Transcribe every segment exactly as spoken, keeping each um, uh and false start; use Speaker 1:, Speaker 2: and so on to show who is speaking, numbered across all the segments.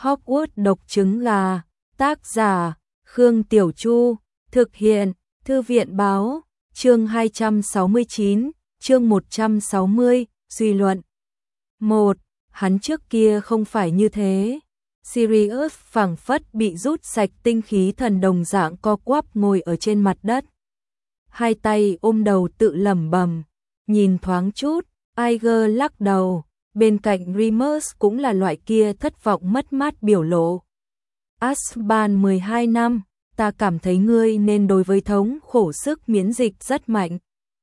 Speaker 1: Hogwarts độc trứng gà, tác giả, Khương Tiểu Chu, thực hiện, Thư viện báo, chương hai trăm sáu mươi chín, chương một trăm sáu mươi, suy luận. một. Hắn trước kia không phải như thế. Sirius phảng phất bị rút sạch tinh khí thần đồng dạng co quắp ngồi ở trên mặt đất. Hai tay ôm đầu tự lẩm bẩm, nhìn thoáng chút, Iger lắc đầu, bên cạnh Remus cũng là loại kia thất vọng mất mát biểu lộ. Azkaban mười hai năm, ta cảm thấy ngươi nên đối với thống khổ sức miễn dịch rất mạnh.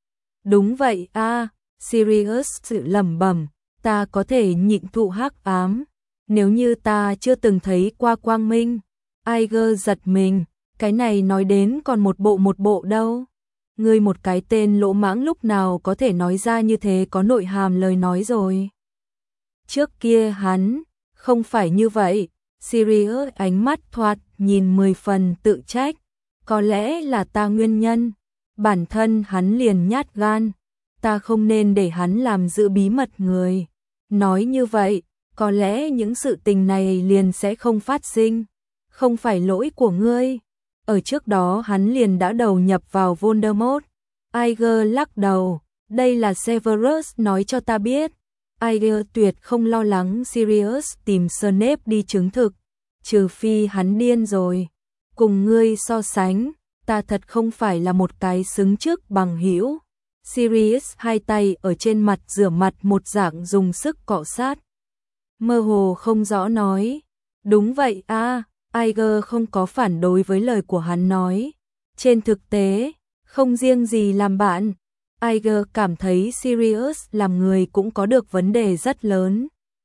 Speaker 1: Đúng vậy a, à, Sirius tự lẩm bẩm, ta có thể nhịn thụ hắc ám, nếu như ta chưa từng thấy qua quang minh. Iger giật mình, cái này nói đến còn một bộ một bộ đâu. Ngươi một cái tên lỗ mãng lúc nào có thể nói ra như thế có nội hàm lời nói rồi. Trước kia hắn, không phải như vậy. Sirius ánh mắt thoạt nhìn mười phần tự trách. Có lẽ là ta nguyên nhân. Bản thân hắn liền nhát gan. Ta không nên để hắn làm giữ bí mật người. Nói như vậy, có lẽ những sự tình này liền sẽ không phát sinh. Không phải lỗi của ngươi. Ở trước đó hắn liền đã đầu nhập vào Voldemort. Iger lắc đầu, đây là Severus nói cho ta biết. Iger tuyệt không lo lắng Sirius tìm Snape đi chứng thực, trừ phi hắn điên rồi. Cùng ngươi so sánh, ta thật không phải là một cái xứng trước bằng hữu. Sirius hai tay ở trên mặt rửa mặt một dạng dùng sức cọ sát. Mơ hồ không rõ nói, đúng vậy a. À, Iger không có phản đối với lời của hắn nói. Trên thực tế, không riêng gì làm bạn, Iger cảm thấy Sirius làm người cũng có được vấn đề rất lớn.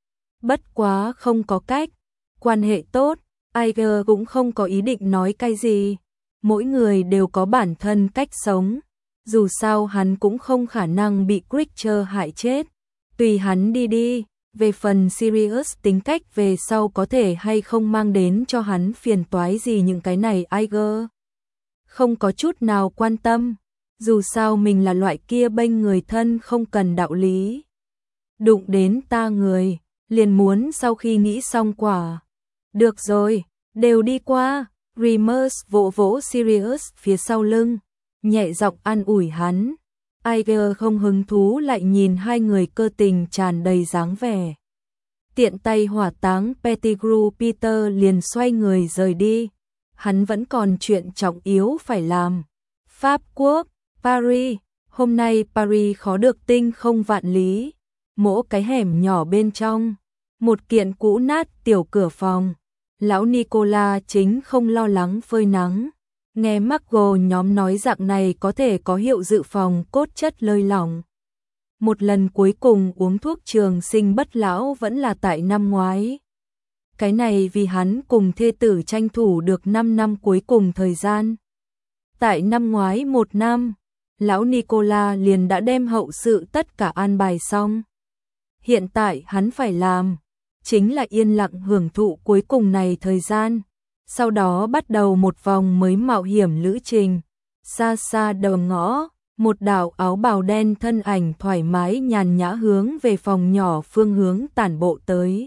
Speaker 1: Bất quá không có cách, quan hệ tốt, Iger cũng không có ý định nói cái gì. Mỗi người đều có bản thân cách sống, dù sao hắn cũng không khả năng bị Creature hại chết. Tùy hắn đi đi, về phần Sirius tính cách về sau có thể hay không mang đến cho hắn phiền toái gì những cái này Iger không có chút nào quan tâm. Dù sao mình là loại kia bênh người thân không cần đạo lý. Đụng đến ta người, liền muốn sau khi nghĩ xong quả. Được rồi, đều đi qua. Remus vỗ vỗ Sirius phía sau lưng, nhẹ giọng an ủi hắn. Iger không hứng thú lại nhìn hai người cơ tình tràn đầy dáng vẻ. Tiện tay hỏa táng Pettigrew, Peter liền xoay người rời đi. Hắn vẫn còn chuyện trọng yếu phải làm. Pháp quốc, Paris, hôm nay Paris khó được tinh không vạn lý. Mỗi cái hẻm nhỏ bên trong, một kiện cũ nát tiểu cửa phòng. Lão Nicola chính không lo lắng phơi nắng. Nghe Margot nhóm nói dạng này có thể có hiệu dự phòng cốt chất lơi lỏng. Một lần cuối cùng uống thuốc trường sinh bất lão vẫn là tại năm ngoái. Cái này vì hắn cùng thê tử tranh thủ được năm năm cuối cùng thời gian. Tại năm ngoái một năm, lão Nicola liền đã đem hậu sự tất cả an bài xong. Hiện tại hắn phải làm, chính là yên lặng hưởng thụ cuối cùng này thời gian. Sau đó bắt đầu một vòng mới mạo hiểm lữ trình. Xa xa đầu ngõ, một đạo áo bào đen thân ảnh thoải mái nhàn nhã hướng về phòng nhỏ phương hướng tản bộ tới.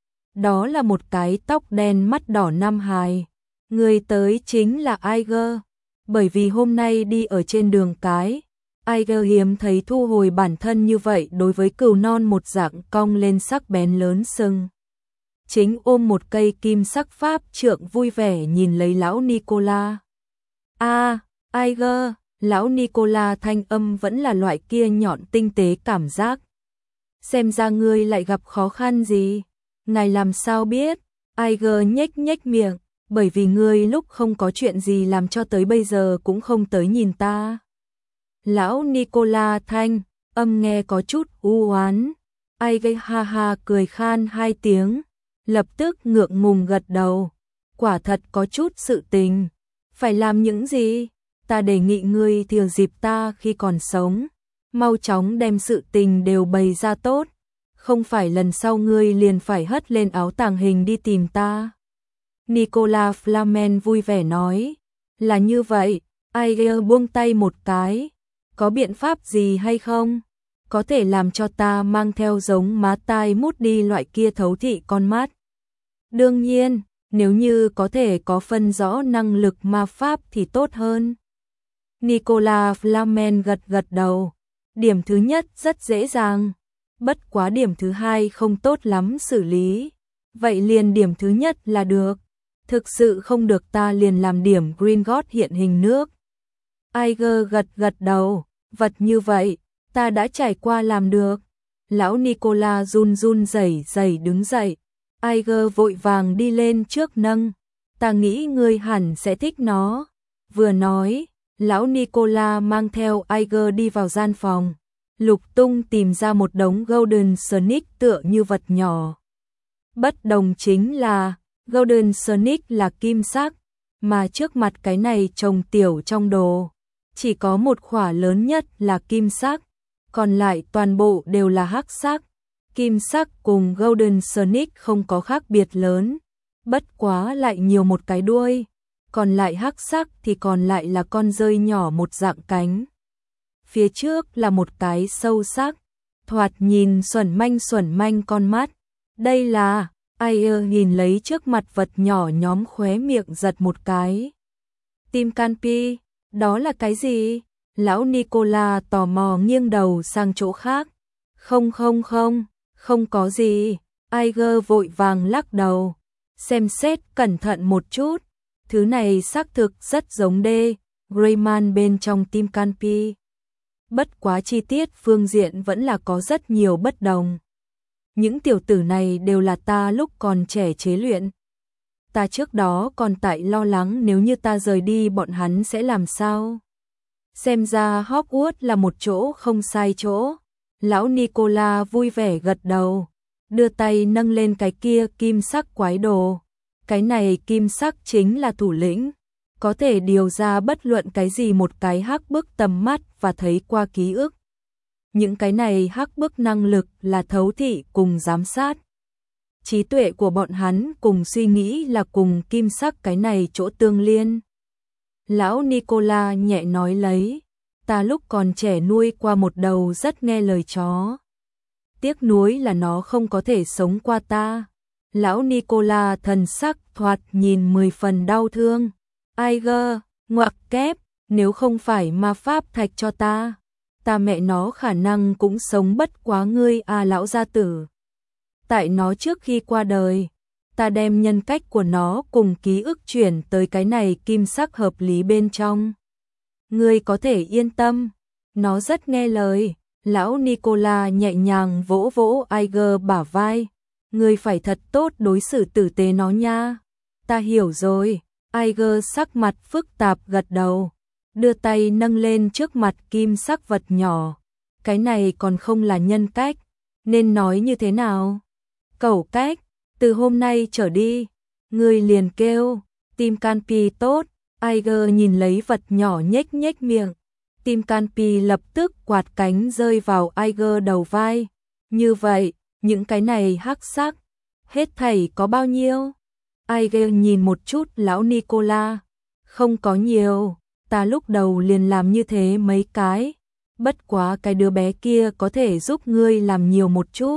Speaker 1: Đó là một cái tóc đen mắt đỏ nam hài. Người tới chính là Iger. Bởi vì hôm nay đi ở trên đường cái, Iger hiếm thấy thu hồi bản thân như vậy đối với cừu non một dạng cong lên sắc bén lớn sừng. Chính ôm một cây kim sắc pháp trượng vui vẻ nhìn lấy lão Nicola. A, à, Iger, lão Nicola thanh âm vẫn là loại kia nhọn tinh tế cảm giác. Xem ra ngươi lại gặp khó khăn gì? Ngài làm sao biết? Iger nhếch nhếch miệng, bởi vì ngươi lúc không có chuyện gì làm cho tới bây giờ cũng không tới nhìn ta. Lão Nicola thanh âm nghe có chút u oán. Iger ha ha cười khan hai tiếng, lập tức ngượng ngùng gật đầu. Quả thật có chút sự tình. Phải làm những gì? Ta đề nghị ngươi thừa dịp ta khi còn sống, mau chóng đem sự tình đều bày ra tốt. Không phải lần sau ngươi liền phải hất lên áo tàng hình đi tìm ta. Nicola Flamel vui vẻ nói. Là như vậy. Iger buông tay một cái. Có biện pháp gì hay không? Có thể làm cho ta mang theo giống má tai mút đi loại kia thấu thị con mắt. Đương nhiên, nếu như có thể có phân rõ năng lực ma pháp thì tốt hơn. Nicolas Flamel gật gật đầu. Điểm thứ nhất rất dễ dàng, bất quá điểm thứ hai không tốt lắm xử lý. Vậy liền điểm thứ nhất là được. Thực sự không được ta liền làm điểm Gringotts hiện hình nước. Iger gật gật đầu, vật như vậy, ta đã trải qua làm được. Lão Nicolas run run rẩy rẩy đứng dậy. Iger vội vàng đi lên trước nâng. Ta nghĩ ngươi hẳn sẽ thích nó. Vừa nói, lão Nicolas mang theo Iger đi vào gian phòng. Lục tung tìm ra một đống Golden Sonic tựa như vật nhỏ. Bất đồng chính là, Golden Sonic là kim sắc, mà trước mặt cái này trồng tiểu trong đồ. Chỉ có một khỏa lớn nhất là kim sắc, còn lại toàn bộ đều là hắc sắc. Kim sắc cùng Golden Sonic không có khác biệt lớn, bất quá lại nhiều một cái đuôi, còn lại hắc sắc thì còn lại là con dơi nhỏ một dạng cánh. Phía trước là một cái sâu sắc, thoạt nhìn xuẩn manh xuẩn manh con mắt. Đây là, Ayer nhìn lấy trước mặt vật nhỏ nhóm khóe miệng giật một cái. Tim Canpi, đó là cái gì? Lão Nicolas tò mò nghiêng đầu sang chỗ khác. Không không không, không có gì. Ayer vội vàng lắc đầu. Xem xét cẩn thận một chút. Thứ này xác thực rất giống đê, Greyman bên trong Tim Canpi. Bất quá chi tiết phương diện vẫn là có rất nhiều bất đồng. Những tiểu tử này đều là ta lúc còn trẻ chế luyện. Ta trước đó còn tại lo lắng nếu như ta rời đi bọn hắn sẽ làm sao. Xem ra Hogwarts là một chỗ không sai chỗ. Lão Nicolas vui vẻ gật đầu, đưa tay nâng lên cái kia kim sắc quái đồ. Cái này kim sắc chính là thủ lĩnh, có thể điều ra bất luận cái gì một cái hắc bức tầm mắt và thấy qua ký ức. Những cái này hắc bức năng lực là thấu thị cùng giám sát. Trí tuệ của bọn hắn cùng suy nghĩ là cùng kim sắc cái này chỗ tương liên. Lão Nicolas nhẹ nói lấy, ta lúc còn trẻ nuôi qua một đầu rất nghe lời chó. Tiếc nuối là nó không có thể sống qua ta. Lão Nicolas thần sắc thoạt nhìn mười phần đau thương. Iger, ngoặc kép, nếu không phải ma pháp thạch cho ta, ta mẹ nó khả năng cũng sống bất quá ngươi à lão gia tử. Tại nó trước khi qua đời, ta đem nhân cách của nó cùng ký ức chuyển tới cái này kim sắc hợp lý bên trong. Ngươi có thể yên tâm, nó rất nghe lời. Lão Nicolas nhẹ nhàng vỗ vỗ Iger bả vai. Ngươi phải thật tốt đối xử tử tế nó nha. Ta hiểu rồi. Iger sắc mặt phức tạp gật đầu, đưa tay nâng lên trước mặt kim sắc vật nhỏ. Cái này còn không là nhân cách, nên nói như thế nào? Cẩu cách, từ hôm nay trở đi, ngươi liền kêu, Tim Canpi tốt. Iger nhìn lấy vật nhỏ nhếch nhếch miệng. Tim Canpi lập tức quạt cánh rơi vào Iger đầu vai. Như vậy, những cái này hắc sắc, hết thảy có bao nhiêu? Iger nhìn một chút lão Nicolas. Không có nhiều, ta lúc đầu liền làm như thế mấy cái. Bất quá cái đứa bé kia có thể giúp ngươi làm nhiều một chút.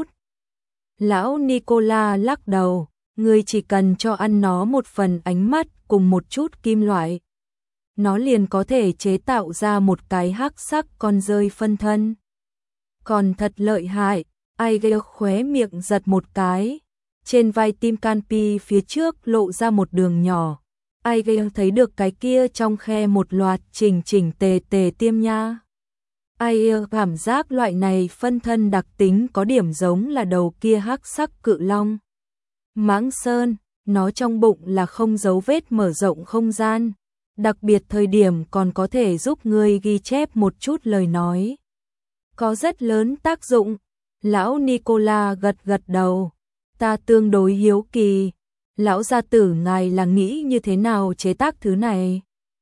Speaker 1: Lão Nicolas lắc đầu, ngươi chỉ cần cho ăn nó một phần ánh mắt cùng một chút kim loại. Nó liền có thể chế tạo ra một cái hắc sắc con dơi phân thân. Còn thật lợi hại, Iger khóe miệng giật một cái. Trên vai Tim Canpi phía trước lộ ra một đường nhỏ. Iger thấy được cái kia trong khe một loạt chỉnh chỉnh tề tề tiêm nha. Iger cảm giác loại này phân thân đặc tính có điểm giống là đầu kia hắc sắc cự long. Mãng Sơn, nó trong bụng là không dấu vết mở rộng không gian. Đặc biệt thời điểm còn có thể giúp ngươi ghi chép một chút lời nói. Có rất lớn tác dụng. Lão Nicolas gật gật đầu. Ta tương đối hiếu kỳ. Lão gia tử ngài là nghĩ như thế nào chế tác thứ này?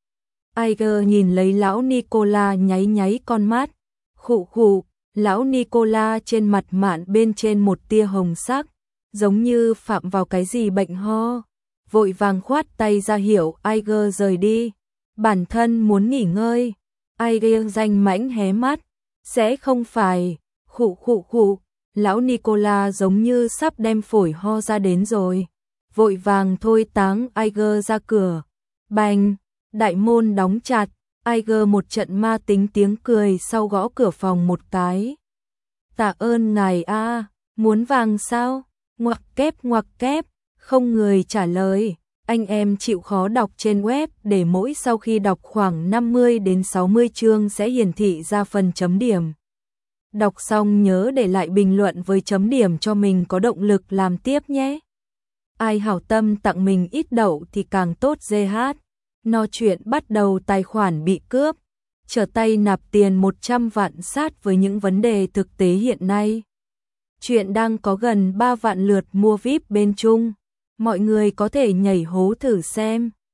Speaker 1: Iger nhìn lấy lão Nicolas nháy nháy con mắt. Khụ khụ, lão Nicolas trên mặt mạn bên trên một tia hồng sắc, giống như phạm vào cái gì bệnh ho. Vội vàng khoát tay ra hiệu Iger rời đi. Bản thân muốn nghỉ ngơi. Iger danh mãnh hé mắt. Sẽ không phải. Khụ khụ khụ. Lão Nicolas giống như sắp đem phổi ho ra đến rồi. vội vàng thôi táng Iger ra cửa. Bành, đại môn đóng chặt, Iger một trận ma tính tiếng cười sau gõ cửa phòng một cái. Tạ ơn ngài a, muốn vàng sao? Ngoặc kép ngoặc kép, không người trả lời. Anh em chịu khó đọc trên web để mỗi sau khi đọc khoảng năm mươi đến sáu mươi chương sẽ hiển thị ra phần chấm điểm. Đọc xong nhớ để lại bình luận với chấm điểm cho mình có động lực làm tiếp nhé. Ai hảo tâm tặng mình ít đậu thì càng tốt giê hát. No chuyện bắt đầu tài khoản bị cướp, trở tay nạp tiền một trăm vạn sát với những vấn đề thực tế hiện nay. Chuyện đang có gần ba vạn lượt mua víp bên Trung. Mọi người có thể nhảy hố thử xem.